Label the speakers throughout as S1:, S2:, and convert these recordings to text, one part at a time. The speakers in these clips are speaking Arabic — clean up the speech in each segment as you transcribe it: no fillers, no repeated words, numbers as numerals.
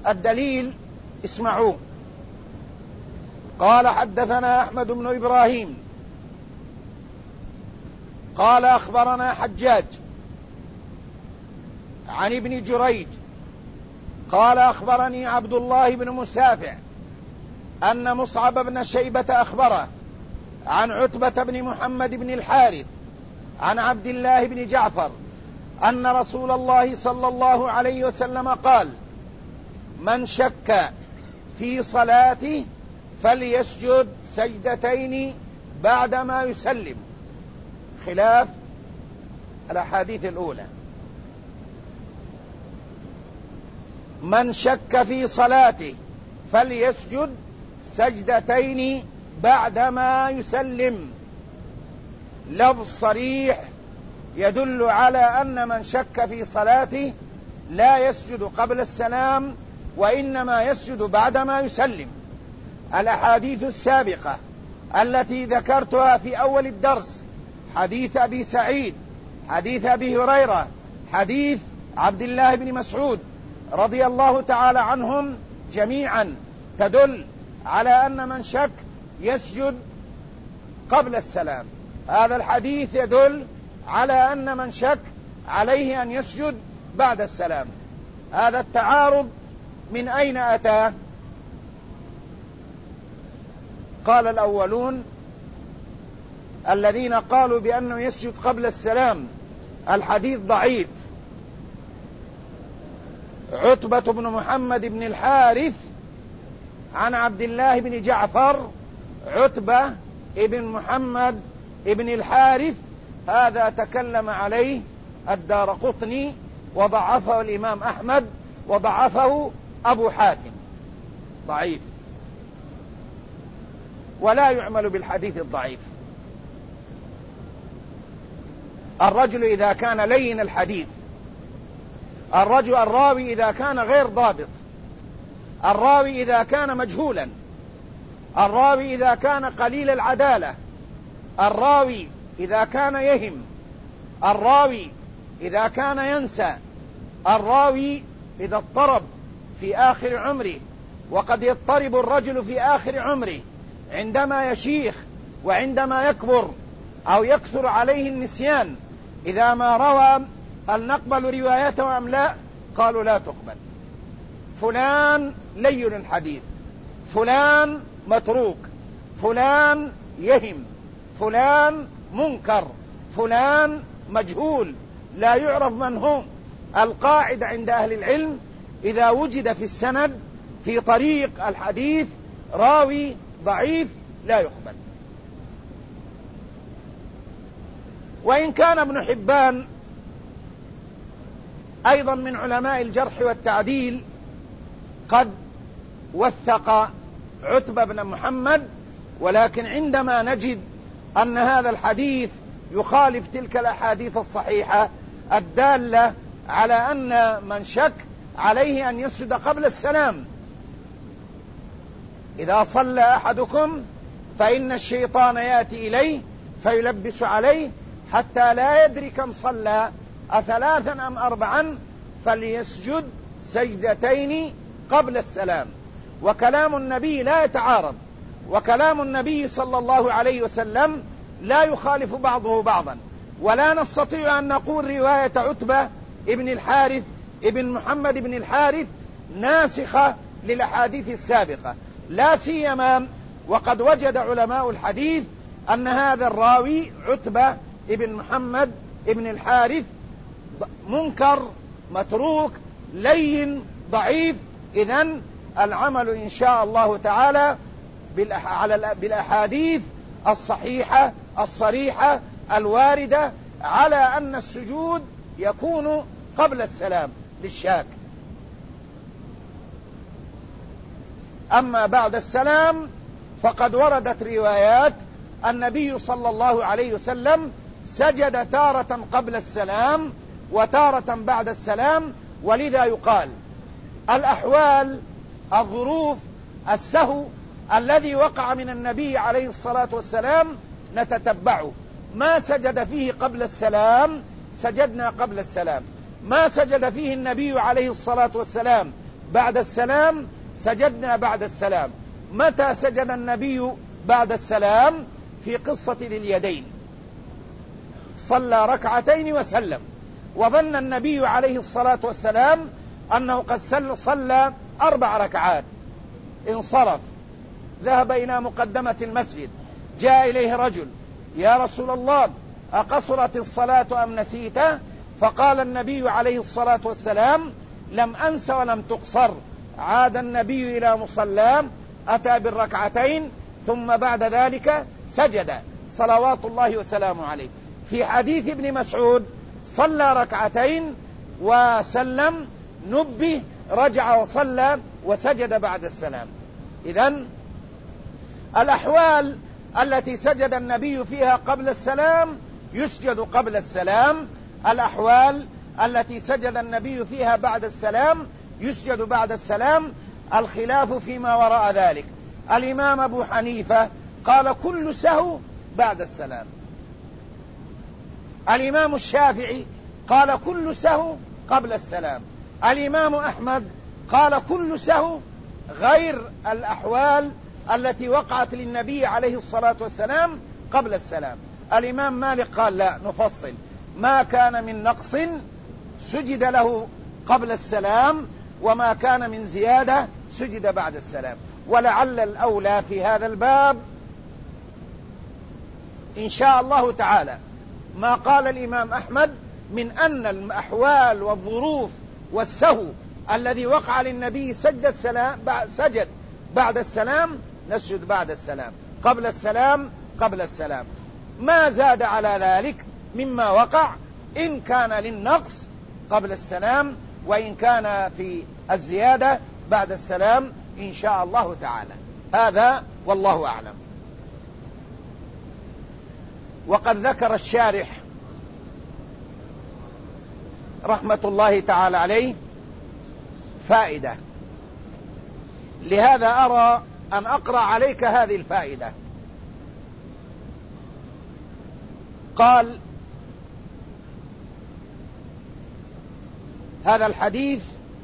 S1: الدليل اسمعوا. قال حدثنا أحمد بن إبراهيم قال أخبرنا حجاج عن ابن جريج قال أخبرني عبد الله بن مسافع أن مصعب بن شيبة أخبره عن عتبة بن محمد بن الحارث عن عبد الله بن جعفر أن رسول الله صلى الله عليه وسلم قال: من شك في صلاته فليسجد سجدتين بعدما يسلم، خلاف الأحاديث الأولى. من شك في صلاته فليسجد سجدتين بعدما يسلم، لفظ صريح يدل على أن من شك في صلاته لا يسجد قبل السلام وإنما يسجد بعدما يسلم. الأحاديث السابقة التي ذكرتها في أول الدرس، حديث أبي سعيد، حديث أبي هريرة، حديث عبد الله بن مسعود رضي الله تعالى عنهم جميعا، تدل على أن من شك يسجد قبل السلام. هذا الحديث يدل على أن من شك عليه أن يسجد بعد السلام. هذا التعارض من أين أتى؟ قال الأولون الذين قالوا بأنه يسجد قبل السلام الحديث ضعيف. عتبة بن محمد بن الحارث عن عبد الله بن جعفر، عتبة ابن محمد ابن الحارث، هذا تكلم عليه الدارقطني وضعفه الإمام أحمد وضعفه أبو حاتم، ضعيف ولا يعمل بالحديث الضعيف. الرجل إذا كان لين الحديث، الراوي إذا كان غير ضابط، الراوي إذا كان مجهولا، الراوي إذا كان قليل العدالة، الراوي إذا كان يهم، الراوي إذا كان ينسى، الراوي إذا اضطرب في آخر عمره، وقد يضطرب الرجل في آخر عمره عندما يشيخ وعندما يكبر أو يكثر عليه النسيان، إذا ما روى هل نقبل روايته أم لا؟ قالوا لا تقبل. فلان لين الحديث، فلان متروك، فلان يهم، فلان منكر، فلان مجهول لا يعرف من هم. القاعدة عند أهل العلم إذا وجد في السند في طريق الحديث راوي ضعيف لا يقبل. وإن كان ابن حبان أيضا من علماء الجرح والتعديل قد وثق عتبة بن محمد، ولكن عندما نجد أن هذا الحديث يخالف تلك الأحاديث الصحيحة الدالة على أن من شك عليه أن يسجد قبل السلام. إذا صلى أحدكم فإن الشيطان يأتي إليه فيلبس عليه حتى لا يدري كم صلى، أثلاثا أم أربعا، فليسجد سجدتين قبل السلام. وكلام النبي لا يتعارض، وكلام النبي صلى الله عليه وسلم لا يخالف بعضه بعضا، ولا نستطيع أن نقول رواية عتبة ابن الحارث ابن محمد بن الحارث ناسخة للأحاديث السابقة، لا سيما وقد وجد علماء الحديث أن هذا الراوي عتبة ابن محمد ابن الحارث منكر، متروك، لين، ضعيف. إذن العمل إن شاء الله تعالى بالأحاديث الصحيحة الصريحة الواردة على أن السجود يكون قبل السلام للشاك. أما بعد السلام فقد وردت روايات النبي صلى الله عليه وسلم سجد تارة قبل السلام وتارة بعد السلام، ولذا يقال الأحوال، الظروف، السهو الذي وقع من النبي عليه الصلاة والسلام نتتبعه. ما سجد فيه قبل السلام سجدنا قبل السلام، ما سجد فيه النبي عليه الصلاة والسلام بعد السلام سجدنا بعد السلام. متى سجد النبي بعد السلام؟ في قصة ذي اليدين، صلى ركعتين وسلم، وظن النبي عليه الصلاة والسلام أنه قد صلى 4 ركعات، انصرف ذهب إلى مقدمة المسجد، جاء إليه رجل: يا رسول الله أقصرت الصلاة أم نسيته؟ فقال النبي عليه الصلاة والسلام: لم أنس ولم تقصر. عاد النبي إلى مصلاه، أتى بالركعتين، ثم بعد ذلك سجد صلوات الله وسلامه عليه. في حديث ابن مسعود صلى ركعتين وسلم، نبه، رجع وصلى وسجد بعد السلام. إذن الأحوال التي سجد النبي فيها قبل السلام يسجد قبل السلام، الأحوال التي سجد النبي فيها بعد السلام يسجد بعد السلام. الخلاف فيما وراء ذلك. الإمام أبو حنيفة قال كل سهو بعد السلام، الإمام الشافعي قال كل سهو قبل السلام، الإمام أحمد قال كل سهو غير الأحوال التي وقعت للنبي عليه الصلاة والسلام قبل السلام. الإمام مالك قال لا، نفصل، ما كان من نقص سجد له قبل السلام، وما كان من زيادة سجد بعد السلام. ولعل الأولى في هذا الباب إن شاء الله تعالى ما قال الإمام أحمد من أن الأحوال والظروف والسهو الذي وقع للنبي سجد بعد السلام نسجد بعد السلام، قبل السلام قبل السلام. ما زاد على ذلك مما وقع إن كان للنقص قبل السلام، وإن كان في الزيادة بعد السلام إن شاء الله تعالى. هذا والله أعلم. وقد ذكر الشارح رحمة الله تعالى عليه فائدة، لهذا أرى أن أقرأ عليك هذه الفائدة. قال: هذا الحديث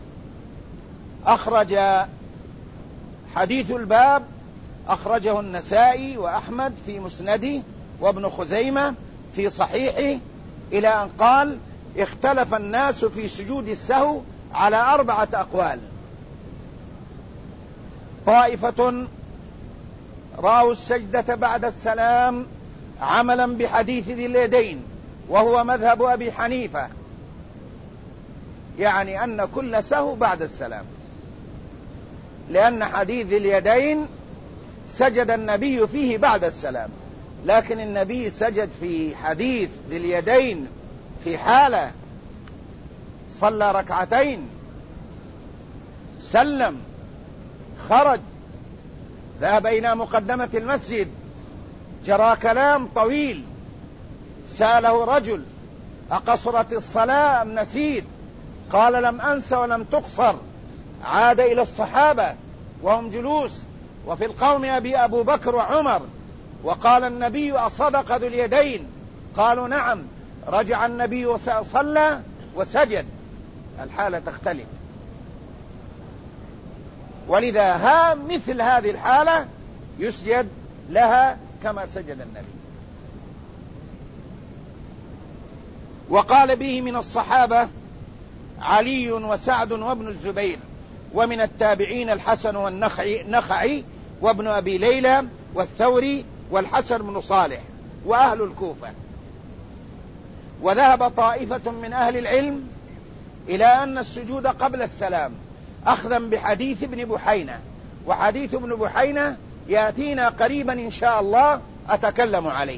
S1: حديث الباب أخرجه النسائي وأحمد في مسنده وابن خزيمة في صحيحه، إلى أن قال: اختلف الناس في سجود السهو على 4 أقوال. طائفة رأوا السجدة بعد السلام عملا بحديث ذي اليدين، وهو مذهب أبي حنيفة، يعني أن كل سهو بعد السلام، لأن حديث ذي اليدين سجد النبي فيه بعد السلام، لكن النبي سجد في حديث ذي اليدين في حالة صلى ركعتين، سلم، خرج، ذهب إلى مقدمة المسجد، جرى كلام طويل، سأله رجل: أقصرت الصلاة أم نسيت؟ قال: لم أنس ولم تقصر. عاد إلى الصحابة وهم جلوس، وفي القوم أبو بكر وعمر، وقال النبي: أصدق ذو اليدين؟ قالوا: نعم. رجع النبي وصلى وسجد. الحالة تختلف، ولذا مثل هذه الحالة يسجد لها كما سجد النبي. وقال به من الصحابة علي وسعد وابن الزبير، ومن التابعين الحسن والنخعي وابن أبي ليلى والثوري والحسن بن صالح وأهل الكوفة. وذهب طائفة من أهل العلم إلى أن السجود قبل السلام، أخذا بحديث ابن بحينة، وحديث ابن بحينة يأتينا قريبا إن شاء الله أتكلم عليه،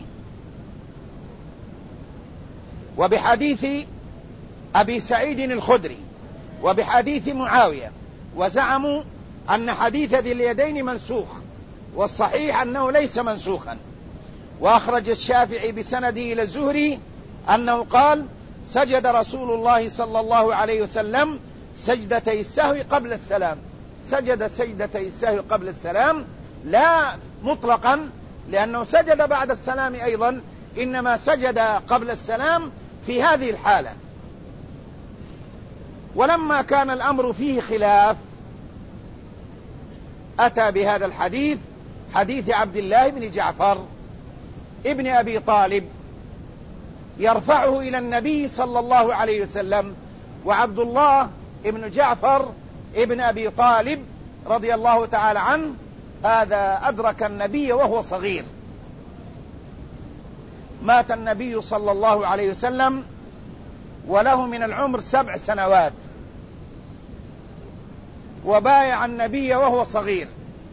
S1: وبحديث أبي سعيد الخدري، وبحديث معاوية. وزعموا أن حديث ذي اليدين منسوخ، والصحيح أنه ليس منسوخا. وأخرج الشافعي بسنده إلى الزهري أنه قال: سجد رسول الله صلى الله عليه وسلم سجدتي السهو قبل السلام. سجد سجدتي السهو قبل السلام لا مطلقا، لأنه سجد بعد السلام أيضا، إنما سجد قبل السلام في هذه الحالة. ولما كان الأمر فيه خلاف أتى بهذا الحديث، حديث عبد الله بن جعفر ابن أبي طالب، يرفعه إلى النبي صلى الله عليه وسلم. وعبد الله ابن جعفر ابن أبي طالب رضي الله تعالى عنه هذا أدرك النبي وهو صغير، مات النبي صلى الله عليه وسلم وله من العمر 7 سنوات، وبايع النبي وهو صغير،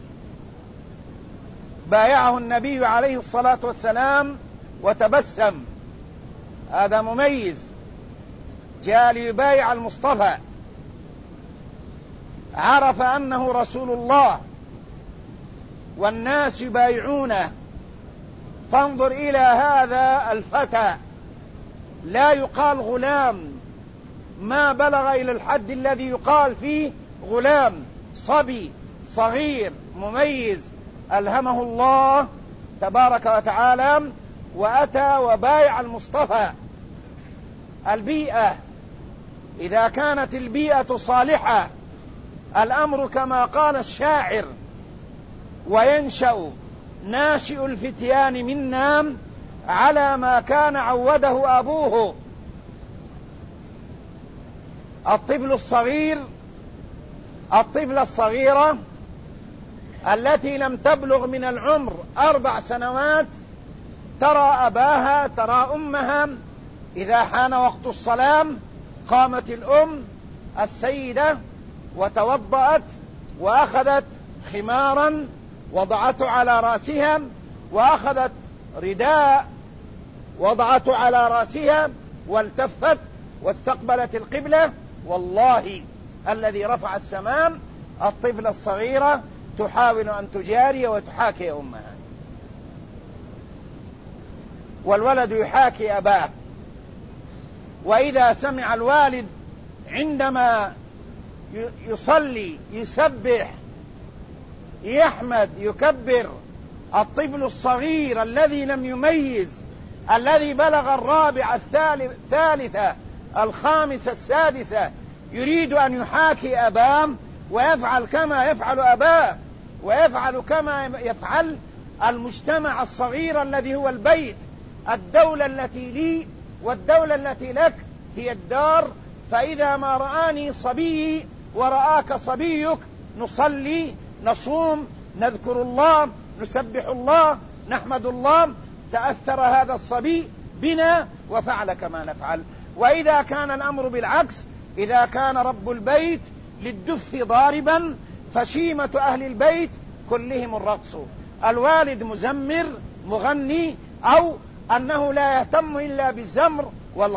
S1: بايعه النبي عليه الصلاة والسلام وتبسم، هذا مميز، جاء ليبايع المصطفى، عرف أنه رسول الله والناس يبايعونه. فانظر إلى هذا الفتى، لا يقال غلام، ما بلغ إلى الحد الذي يقال فيه غلام، صبي صغير مميز، ألهمه الله تبارك وتعالى وأتى وبايع المصطفى. البيئة، إذا كانت البيئة صالحة الأمر كما قال الشاعر: وينشأ ناشئ الفتيان منا على ما كان عوده أبوه. الطفل الصغير، الطفلة الصغيرة التي لم تبلغ من العمر 4 سنوات ترى أباها، ترى أمها، إذا حان وقت الصلاة قامت الأم السيدة وتوضأت وأخذت خمارا وضعته على رأسها، وأخذت رداء وضعته على رأسها، والتفت واستقبلت القبلة. والله الذي رفع السماء الطفلة الصغيرة تحاول أن تجاري وتحاكي أمها، والولد يحاكي أباه. وإذا سمع الوالد عندما يصلي يسبح يحمد يكبر، الطفل الصغير الذي لم يميز، الذي بلغ 4 الثالثة 5 السادسة، يريد أن يحاكي أباه ويفعل كما يفعل أباه، ويفعل كما يفعل المجتمع الصغير الذي هو البيت. الدولة التي لي والدولة التي لك هي الدار، فإذا ما رآني صبي ورآك صبيك نصلي، نصوم، نذكر الله، نسبح الله، نحمد الله، تأثر هذا الصبي بنا وفعل كما نفعل. وإذا كان الأمر بالعكس، إذا كان رب البيت للدف ضاربا فشيمة أهل البيت كلهم الرقص، الوالد مزمر مغني، أو أنه لا يهتم إلا بالزمر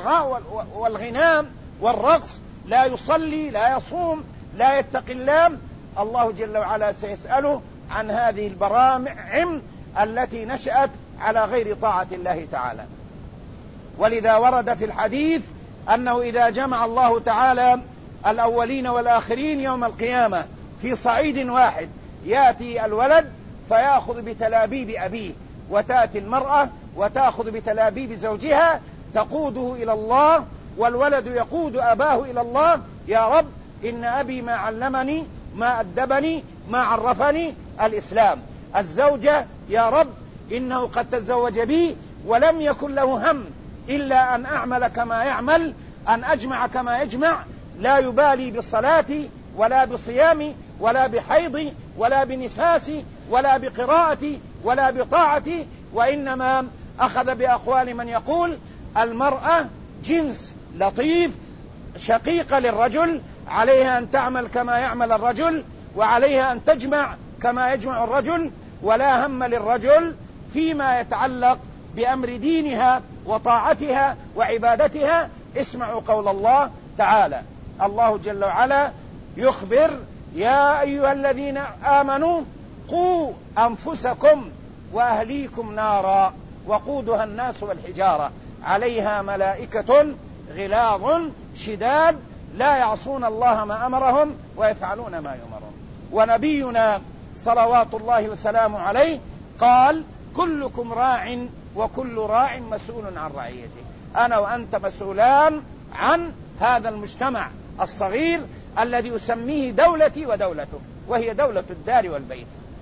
S1: والغنام والرقص، لا يصلي لا يصوم لا يتقي الله، الله جل وعلا سيسأله عن هذه البراعم التي نشأت على غير طاعة الله تعالى. ولذا ورد في الحديث أنه إذا جمع الله تعالى الأولين والآخرين يوم القيامة في صعيد واحد، يأتي الولد فيأخذ بتلابيب أبيه، وتأتي المرأة وتأخذ بتلابيب زوجها، تقوده إلى الله، والولد يقود أباه إلى الله: يا رب إن أبي ما علمني، ما أدبني، ما عرفني الإسلام. الزوجة: يا رب إنه قد تزوج بي ولم يكن له هم إلا أن أعمل كما يعمل، أن أجمع كما يجمع، لا يبالي بالصلاة ولا بصيام ولا بحيض ولا بنفاس ولا بقراءة ولا بطاعة، وإنما أخذ بأقوال من يقول المرأة جنس لطيف شقيقة للرجل، عليها أن تعمل كما يعمل الرجل، وعليها أن تجمع كما يجمع الرجل، ولا هم للرجل فيما يتعلق بأمر دينها وطاعتها وعبادتها. اسمعوا قول الله تعالى، الله جل وعلا يخبر: يا أيها الذين آمنوا قوا أنفسكم وأهليكم نارا وقودها الناس والحجارة عليها ملائكة غلاظ شداد لا يعصون الله ما أمرهم ويفعلون ما يؤمرون. ونبينا صلوات الله وسلامه عليه قال: كلكم راع وكل راع مسؤول عن رعيته. أنا وأنت مسؤولان عن هذا المجتمع الصغير الذي أسميه دولتي ودولته. وهي دولة الدار والبيت.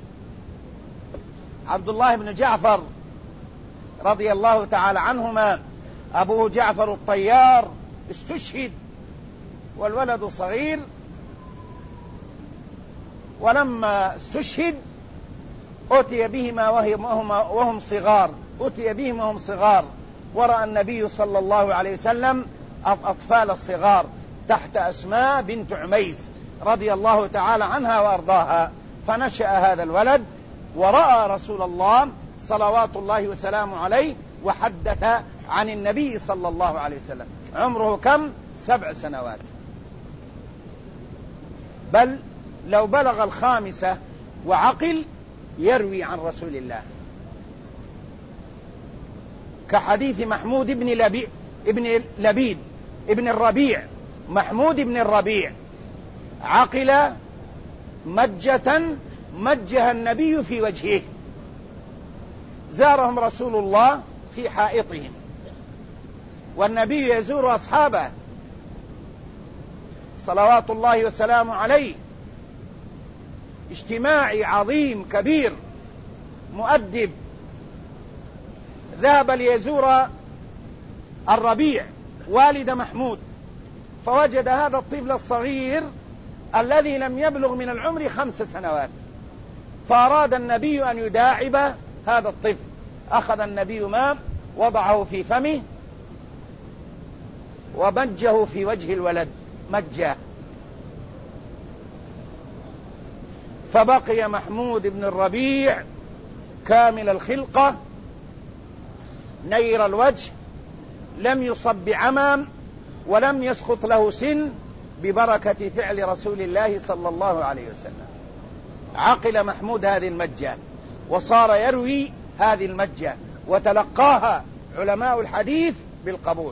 S1: عبد الله بن جعفر رضي الله تعالى عنهما أبوه جعفر الطيار استشهد والولد صغير، ولما استشهد أتي بهما وهم صغار، ورأى النبي صلى الله عليه وسلم الأطفال الصغار تحت أسماء بنت عميس رضي الله تعالى عنها وأرضاها، فنشأ هذا الولد ورأى رسول الله صلوات الله وسلامه عليه وحدث عن النبي صلى الله عليه وسلم. عمره كم؟ 7 سنوات، بل لو بلغ 5 وعقل يروي عن رسول الله، كحديث محمود ابن الربيع. محمود بن الربيع عقل مجة مجها النبي في وجهه، زارهم رسول الله في حائطهم، والنبي يزور أصحابه صلوات الله وسلامه عليه، اجتماعي عظيم كبير مؤدب. ذهب ليزور الربيع والد محمود، فوجد هذا الطفل الصغير الذي لم يبلغ من العمر 5 سنوات، فأراد النبي أن يداعب هذا الطفل. أخذ النبي ماء وضعه في فمه ومجه في وجه الولد مجه، فبقي محمود بن الربيع كامل الخلقة نير الوجه، لم يصب بعمى ولم يسقط له سن، ببركة فعل رسول الله صلى الله عليه وسلم. عقل محمود هذه المجة وصار يروي هذه المجة، وتلقاها علماء الحديث بالقبول.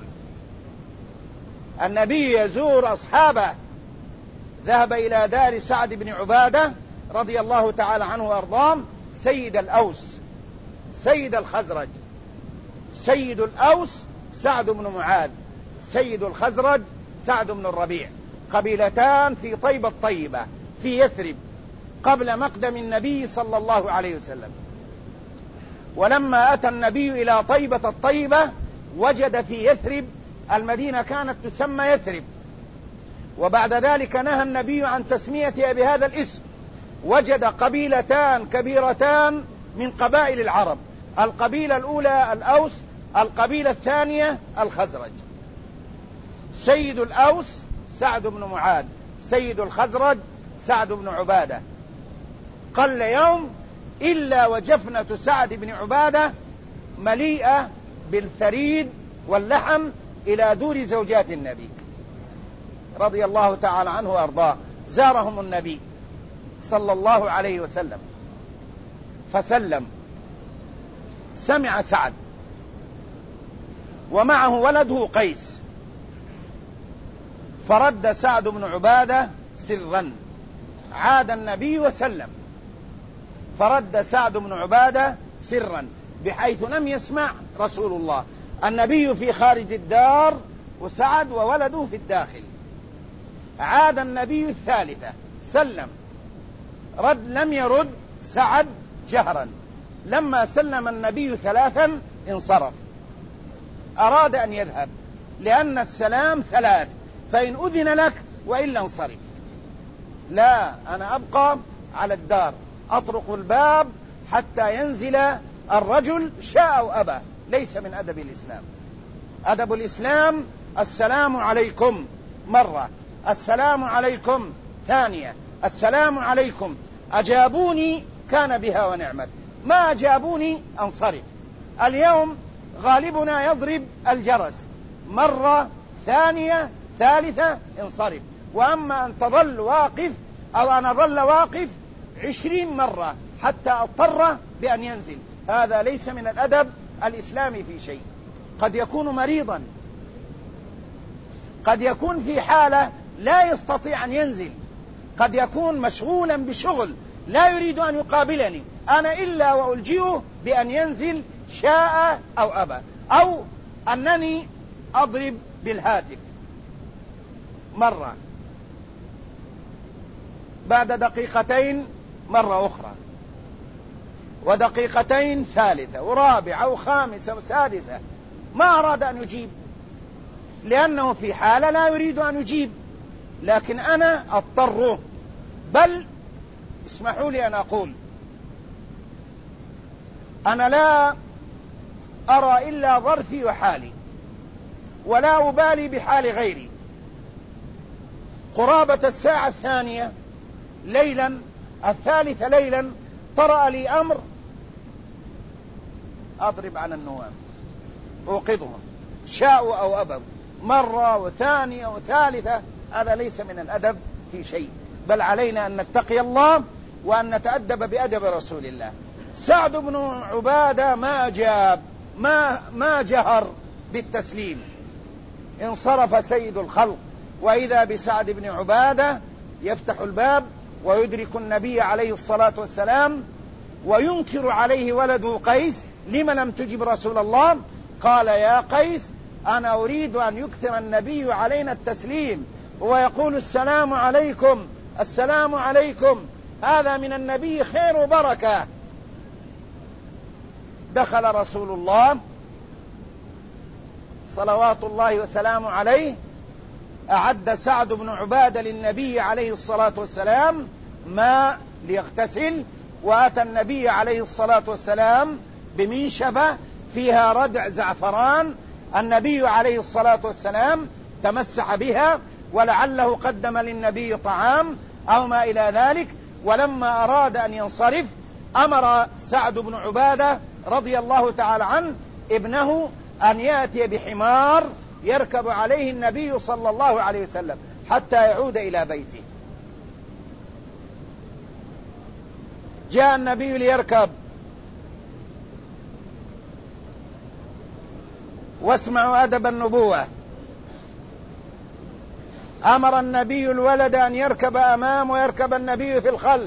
S1: النبي يزور أصحابه، ذهب إلى دار سعد بن عبادة رضي الله تعالى عنه وأرضاه، سيد الأوس سيد الخزرج. سيد الأوس سعد بن معاذ، سيد الخزرج سعد بن الربيع، قبيلتان في طيبة الطيبة في يثرب قبل مقدم النبي صلى الله عليه وسلم. ولما أتى النبي إلى طيبة الطيبة وجد في يثرب، المدينة كانت تسمى يثرب، وبعد ذلك نهى النبي عن تسميتها بهذا الاسم. وجد قبيلتان كبيرتان من قبائل العرب، القبيلة الأولى الأوس، القبيلة الثانية الخزرج. سيد الأوس سعد بن معاذ، سيد الخزرج سعد بن عبادة. قل يوم إلا وجفنة سعد بن عبادة مليئة بالثريد واللحم إلى دور زوجات النبي رضي الله تعالى عنه وأرضاه. زارهم النبي صلى الله عليه وسلم فسلم، سمع سعد ومعه ولده قيس، فرد سعد بن عبادة سرا. عاد النبي وسلم، فرد سعد بن عبادة سرا بحيث لم يسمع رسول الله. النبي في خارج الدار وسعد وولده في الداخل. عاد النبي الثالثة سلم، لم يرد سعد جهرا. لما سلم النبي 3 انصرف، أراد أن يذهب، لأن السلام 3، فإن أذن لك وإلا انصرف. لا، أنا أبقى على الدار، أطرق الباب حتى ينزل الرجل شاء أو أبى. ليس من أدب الإسلام. أدب الإسلام السلام عليكم مرة، السلام عليكم ثانية، السلام عليكم. أجابوني كان بها ونعمت، ما أجابوني أنصرف. اليوم غالبنا يضرب الجرس مرة، ثانية، ثالثة انصرف. وأما أن تظل واقف أو أن أظل واقف 20 مرة حتى أضطر بأن ينزل، هذا ليس من الأدب الإسلامي في شيء. قد يكون مريضا، قد يكون في حالة لا يستطيع أن ينزل، قد يكون مشغولا بشغل لا يريد أن يقابلني، أنا إلا وألجئه بأن ينزل شاء أو أبى، أو أنني أضرب بالهاتف مرة. بعد دقيقتين مرة أخرى، ودقيقتين ثالثة ورابعة وخامسة وسادسة، ما أراد أن يجيب، لأنه في حالة لا يريد أن يجيب، لكن أنا أضطره. بل اسمحوا لي أن أقول، أنا لا أرى إلا ظرفي وحالي، ولا أبالي بحال غيري. قرابة الساعة 2 ليلا، 3 ليلا، طرأ لي أمر أضرب على النوام أوقظهم شاءوا أو أبوا، مرة وثانية وثالثة. هذا ليس من الأدب في شيء، بل علينا أن نتقي الله وأن نتأدب بأدب رسول الله. سعد بن عبادة ما أجاب، ما جهر بالتسليم. انصرف سيد الخلق، وإذا بسعد بن عبادة يفتح الباب ويدرك النبي عليه الصلاة والسلام، وينكر عليه ولده قيس: لم لم تجب رسول الله؟ قال: يا قيس، أنا أريد أن يكثر النبي علينا التسليم، ويقول السلام عليكم السلام عليكم، هذا من النبي خير وبركة. دخل رسول الله صلوات الله وسلامه عليه، أعد سعد بن عبادة للنبي عليه الصلاة والسلام ماء ليغتسل، وأتى النبي عليه الصلاة والسلام بمنشفة فيها ردع زعفران. النبي عليه الصلاة والسلام تمسح بها، ولعله قدم للنبي طعام أو ما إلى ذلك. ولما أراد أن ينصرف أمر سعد بن عبادة رضي الله تعالى عنه ابنه أن يأتي بحمار يركب عليه النبي صلى الله عليه وسلم حتى يعود إلى بيته. جاء النبي ليركب، واسمعوا أدب النبوة. أمر النبي الولد أن يركب أمام ويركب النبي في الخلف،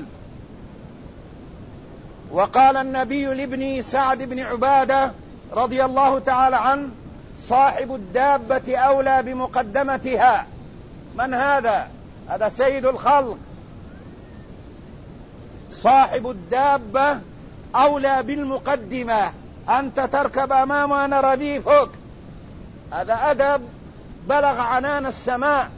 S1: وقال النبي لابن سعد بن عبادة رضي الله تعالى عنه: صاحب الدابة أولى بمقدمتها. من هذا؟ هذا سيد الخلق. صاحب الدابة أولى بالمقدمة، أنت تركب أمام وأنا رديفك. هذا أدب بلغ عنان السماء.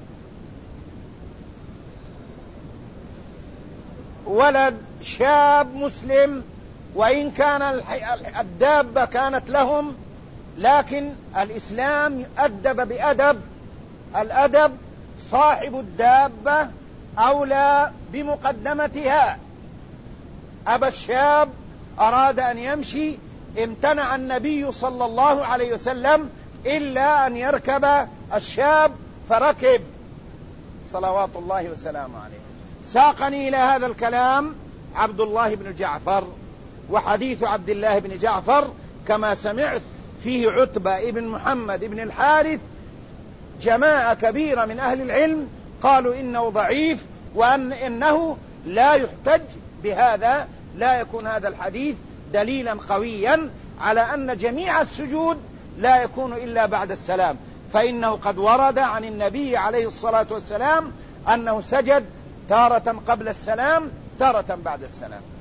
S1: ولد شاب مسلم، وإن كان الدابة كانت لهم، لكن الإسلام أدب بأدب. الأدب صاحب الدابة أولى بمقدمتها. أبا الشاب أراد أن يمشي، امتنع النبي صلى الله عليه وسلم إلا أن يركب الشاب، فركب صلوات الله وسلامه عليه. ساقني إلى هذا الكلام عبد الله بن جعفر، وحديث عبد الله بن جعفر كما سمعت فيه عتبة ابن محمد ابن الحارث. جماعة كبيرة من أهل العلم قالوا إنه ضعيف، وإنه لا يحتج بهذا، لا يكون هذا الحديث دليلا قويا على أن جميع السجود لا يكون إلا بعد السلام، فإنه قد ورد عن النبي عليه الصلاة والسلام أنه سجد تارة قبل السلام تارة بعد السلام.